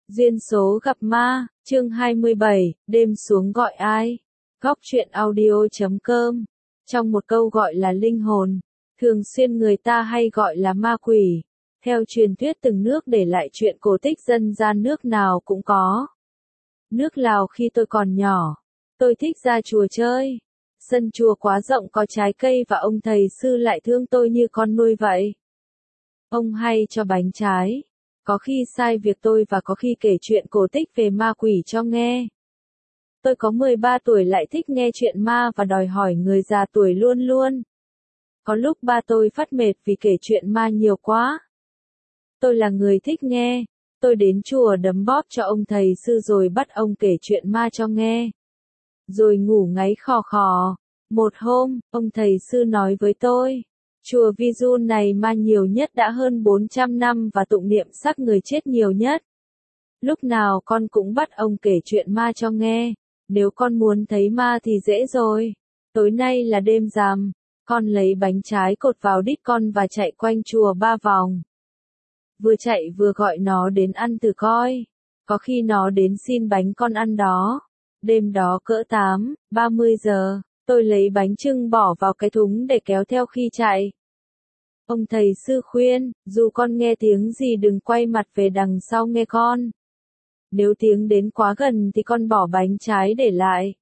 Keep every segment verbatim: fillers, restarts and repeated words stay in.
Duyên số gặp ma, chương hai mươi bảy, đêm xuống gọi ai? Góc truyện audio chấm com. Trong một câu gọi là linh hồn, thường xuyên người ta hay gọi là ma quỷ. Theo truyền thuyết từng nước để lại chuyện cổ tích dân gian nước nào cũng có. Nước Lào khi tôi còn nhỏ, tôi thích ra chùa chơi. Sân chùa quá rộng có trái cây và ông thầy sư lại thương tôi như con nuôi vậy. Ông hay cho bánh trái. Có khi sai việc tôi và có khi kể chuyện cổ tích về ma quỷ cho nghe. Tôi có mười ba tuổi lại thích nghe chuyện ma và đòi hỏi người già tuổi luôn luôn. Có lúc ba tôi phát mệt vì kể chuyện ma nhiều quá. Tôi là người thích nghe. Tôi đến chùa đấm bóp cho ông thầy sư rồi bắt ông kể chuyện ma cho nghe. Rồi ngủ ngáy khò khò. Một hôm, ông thầy sư nói với tôi. Chùa Vizun này ma nhiều nhất đã hơn bốn trăm năm và tụng niệm xác người chết nhiều nhất. Lúc nào con cũng bắt ông kể chuyện ma cho nghe. Nếu con muốn thấy ma thì dễ rồi. Tối nay là đêm rằm. Con lấy bánh trái cột vào đít con và chạy quanh chùa ba vòng. Vừa chạy vừa gọi nó đến ăn thử coi. Có khi nó đến xin bánh con ăn đó. Đêm đó cỡ tám, ba mươi giờ. Tôi lấy bánh chưng bỏ vào cái thúng để kéo theo khi chạy. Ông thầy sư khuyên, dù con nghe tiếng gì đừng quay mặt về đằng sau nghe con. Nếu tiếng đến quá gần thì con bỏ bánh trái để lại.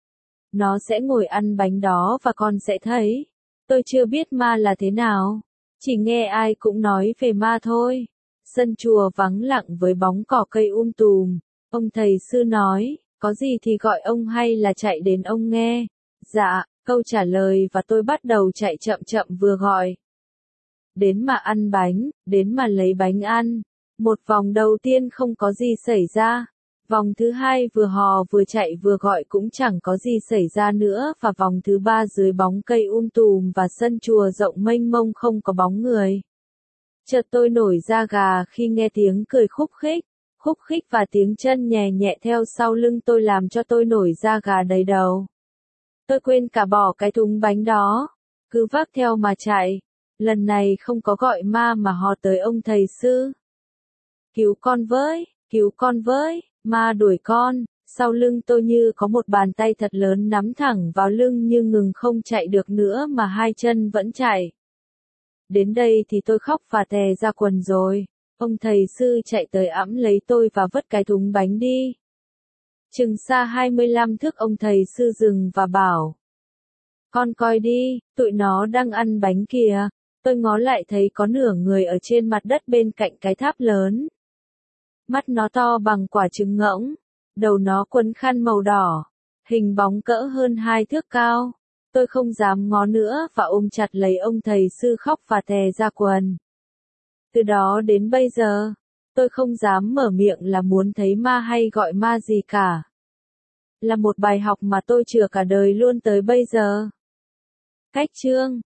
Nó sẽ ngồi ăn bánh đó và con sẽ thấy. Tôi chưa biết ma là thế nào. Chỉ nghe ai cũng nói về ma thôi. Sân chùa vắng lặng với bóng cỏ cây um tùm. Ông thầy sư nói, có gì thì gọi ông hay là chạy đến ông nghe. Dạ, câu trả lời và tôi bắt đầu chạy chậm chậm vừa gọi. Đến mà ăn bánh, đến mà lấy bánh ăn. Một vòng đầu tiên không có gì xảy ra. Vòng thứ hai vừa hò vừa chạy vừa gọi cũng chẳng có gì xảy ra nữa và vòng thứ ba dưới bóng cây um tùm và sân chùa rộng mênh mông không có bóng người. Chợt tôi nổi da gà khi nghe tiếng cười khúc khích, khúc khích và tiếng chân nhẹ nhẹ theo sau lưng tôi làm cho tôi nổi da gà đầy đầu. Tôi quên cả bỏ cái thúng bánh đó, cứ vác theo mà chạy. Lần này không có gọi ma mà hò tới ông thầy sư. Cứu con với, cứu con với, ma đuổi con. Sau lưng tôi như có một bàn tay thật lớn nắm thẳng vào lưng nhưng ngừng không chạy được nữa mà hai chân vẫn chạy. Đến đây thì tôi khóc và tè ra quần rồi. Ông thầy sư chạy tới ẵm lấy tôi và vứt cái thúng bánh đi. Chừng xa hai mươi lăm thước ông thầy sư dừng và bảo. Con coi đi, tụi nó đang ăn bánh kìa. Tôi ngó lại thấy có nửa người ở trên mặt đất bên cạnh cái tháp lớn. Mắt nó to bằng quả trứng ngỗng. Đầu nó quấn khăn màu đỏ. Hình bóng cỡ hơn hai thước cao. Tôi không dám ngó nữa và ôm chặt lấy ông thầy sư khóc và tè ra quần. Từ đó đến bây giờ, tôi không dám mở miệng là muốn thấy ma hay gọi ma gì cả. Là một bài học mà tôi chừa cả đời luôn tới bây giờ. Cách chương